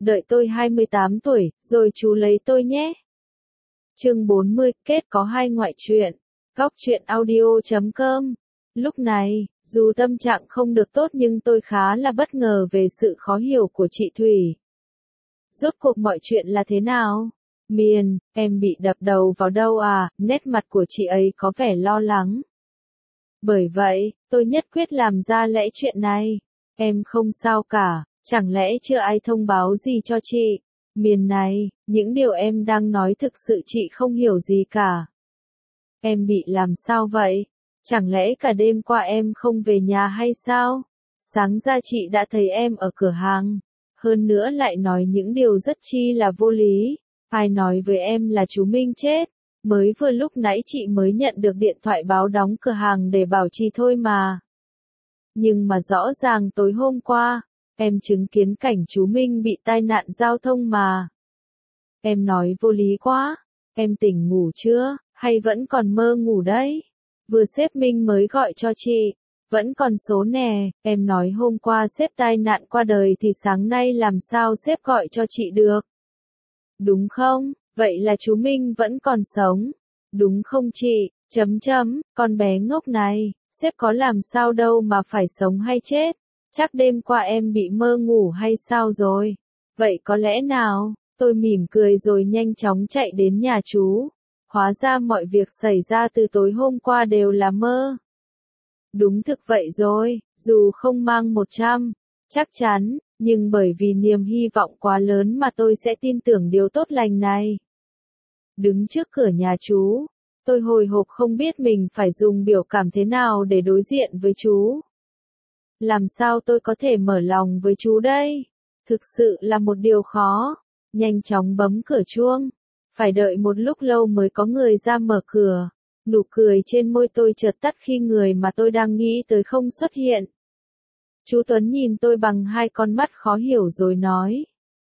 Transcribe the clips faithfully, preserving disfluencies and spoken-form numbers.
Đợi tôi hai mươi tám tuổi, rồi chú lấy tôi nhé. Chương bốn mươi, kết có hai ngoại truyện. Góc truyện audio chấm com. Lúc này, dù tâm trạng không được tốt nhưng tôi khá là bất ngờ về sự khó hiểu của chị Thủy. Rốt cuộc mọi chuyện là thế nào? Miền, em bị đập đầu vào đâu à? Nét mặt của chị ấy có vẻ lo lắng. Bởi vậy, tôi nhất quyết làm ra lẽ chuyện này. Em không sao cả, chẳng lẽ chưa ai thông báo gì cho chị? Miền này, những điều em đang nói thực sự chị không hiểu gì cả. Em bị làm sao vậy? Chẳng lẽ cả đêm qua em không về nhà hay sao? Sáng ra chị đã thấy em ở cửa hàng. Hơn nữa lại nói những điều rất chi là vô lý. Ai nói với em là chú Minh chết? Mới vừa lúc nãy chị mới nhận được điện thoại báo đóng cửa hàng để bảo trì thôi mà. Nhưng mà rõ ràng tối hôm qua, em chứng kiến cảnh chú Minh bị tai nạn giao thông mà. Em nói vô lý quá. Em tỉnh ngủ chưa, hay vẫn còn mơ ngủ đấy? Vừa sếp Minh mới gọi cho chị. Vẫn còn số nè, em nói hôm qua sếp tai nạn qua đời thì sáng nay làm sao sếp gọi cho chị được? Đúng không? Vậy là chú Minh vẫn còn sống. Đúng không chị? Chấm chấm, con bé ngốc này, sếp có làm sao đâu mà phải sống hay chết? Chắc đêm qua em bị mơ ngủ hay sao rồi? Vậy có lẽ nào? Tôi mỉm cười rồi nhanh chóng chạy đến nhà chú. Hóa ra mọi việc xảy ra từ tối hôm qua đều là mơ. Đúng thực vậy rồi, dù không mang một trăm, chắc chắn, nhưng bởi vì niềm hy vọng quá lớn mà tôi sẽ tin tưởng điều tốt lành này. Đứng trước cửa nhà chú, tôi hồi hộp không biết mình phải dùng biểu cảm thế nào để đối diện với chú. Làm sao tôi có thể mở lòng với chú đây? Thực sự là một điều khó. Nhanh chóng bấm cửa chuông. Phải đợi một lúc lâu mới có người ra mở cửa. Nụ cười trên môi tôi chợt tắt khi người mà tôi đang nghĩ tới không xuất hiện. Chú Tuấn nhìn tôi bằng hai con mắt khó hiểu rồi nói.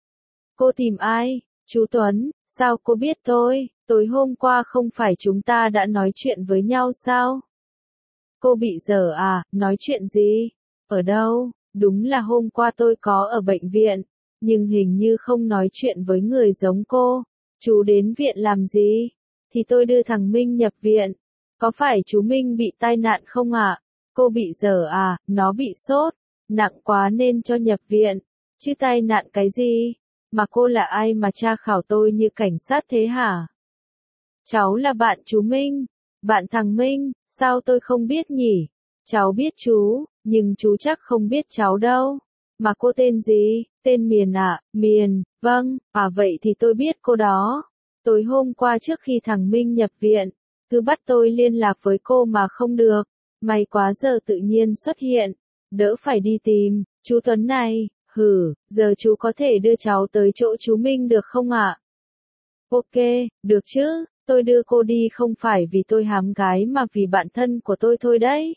Cô tìm ai? Chú Tuấn, sao cô biết tôi? Tối hôm qua không phải chúng ta đã nói chuyện với nhau sao? Cô bị dở à? Nói chuyện gì? Ở đâu? Đúng là hôm qua tôi có ở bệnh viện, nhưng hình như không nói chuyện với người giống cô. Chú đến viện làm gì? Thì tôi đưa thằng Minh nhập viện. Có phải chú Minh bị tai nạn không ạ? À? Cô bị dở à? Nó bị sốt nặng quá nên cho nhập viện. Chứ tai nạn cái gì? Mà cô là ai mà tra khảo tôi như cảnh sát thế hả? Cháu là bạn chú Minh. Bạn thằng Minh, sao tôi không biết nhỉ? Cháu biết chú, nhưng chú chắc không biết cháu đâu. Mà cô tên gì? Tên Miền ạ. À? Miền, vâng, à vậy thì tôi biết cô đó. Tối hôm qua trước khi thằng Minh nhập viện, cứ bắt tôi liên lạc với cô mà không được. May quá giờ tự nhiên xuất hiện, đỡ phải đi tìm. Chú Tuấn này, hử, giờ chú có thể đưa cháu tới chỗ chú Minh được không ạ? À? Ok, được chứ, tôi đưa cô đi không phải vì tôi hám gái mà vì bạn thân của tôi thôi đấy.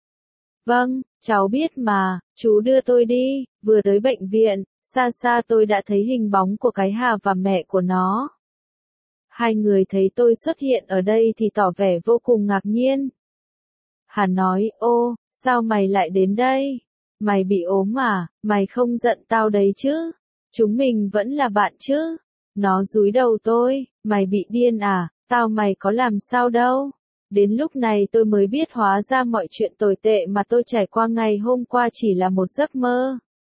Vâng, cháu biết mà, chú đưa tôi đi. Vừa tới bệnh viện, xa xa tôi đã thấy hình bóng của cái Hà và mẹ của nó. Hai người thấy tôi xuất hiện ở đây thì tỏ vẻ vô cùng ngạc nhiên. Hà nói, ô, sao mày lại đến đây? Mày bị ốm à? Mày không giận tao đấy chứ? Chúng mình vẫn là bạn chứ? Nó dúi đầu tôi, mày bị điên à? Tao mày có làm sao đâu? Đến lúc này tôi mới biết hóa ra mọi chuyện tồi tệ mà tôi trải qua ngày hôm qua chỉ là một giấc mơ.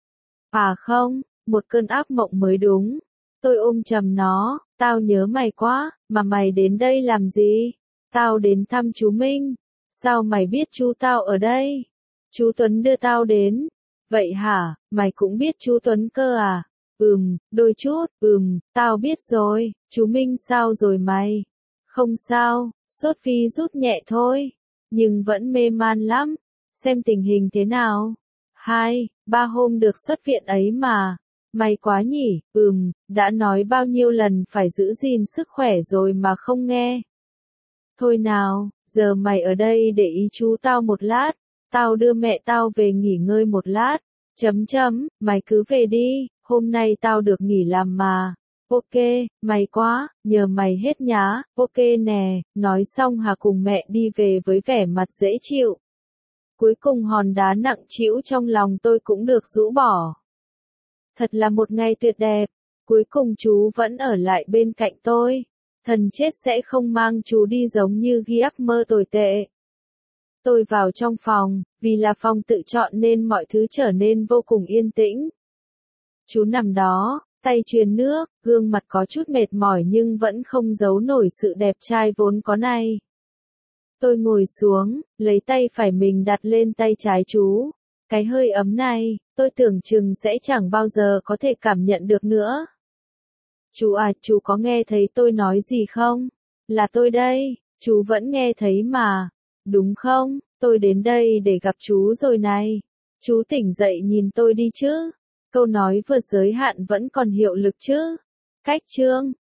À không, một cơn ác mộng mới đúng. Tôi ôm chầm nó, tao nhớ mày quá, mà mày đến đây làm gì? Tao đến thăm chú Minh. Sao mày biết chú tao ở đây? Chú Tuấn đưa tao đến. Vậy hả, mày cũng biết chú Tuấn cơ à? Ừm, đôi chút, ừm, tao biết rồi, chú Minh sao rồi mày? Không sao, sốt phi rút nhẹ thôi, nhưng vẫn mê man lắm. Xem tình hình thế nào? Hai, ba hôm được xuất viện ấy mà. May quá nhỉ, ừm, đã nói bao nhiêu lần phải giữ gìn sức khỏe rồi mà không nghe. Thôi nào, giờ mày ở đây để ý chú tao một lát, tao đưa mẹ tao về nghỉ ngơi một lát. Chấm chấm, mày cứ về đi, hôm nay tao được nghỉ làm mà. Ok, may quá, nhờ mày hết nhá, ok nè, nói xong Hà cùng mẹ đi về với vẻ mặt dễ chịu. Cuối cùng hòn đá nặng trĩu trong lòng tôi cũng được rũ bỏ. Thật là một ngày tuyệt đẹp. Cuối cùng chú vẫn ở lại bên cạnh tôi. Thần chết sẽ không mang chú đi giống như ghi ác mơ tồi tệ. Tôi vào trong phòng, vì là phòng tự chọn nên mọi thứ trở nên vô cùng yên tĩnh. Chú nằm đó, tay truyền nước, gương mặt có chút mệt mỏi nhưng vẫn không giấu nổi sự đẹp trai vốn có này. Tôi ngồi xuống, lấy tay phải mình đặt lên tay trái chú. Cái hơi ấm này, tôi tưởng chừng sẽ chẳng bao giờ có thể cảm nhận được nữa. Chú à, chú có nghe thấy tôi nói gì không? Là tôi đây, chú vẫn nghe thấy mà. Đúng không? Tôi đến đây để gặp chú rồi này. Chú tỉnh dậy nhìn tôi đi chứ. Câu nói vượt giới hạn vẫn còn hiệu lực chứ. Cách chương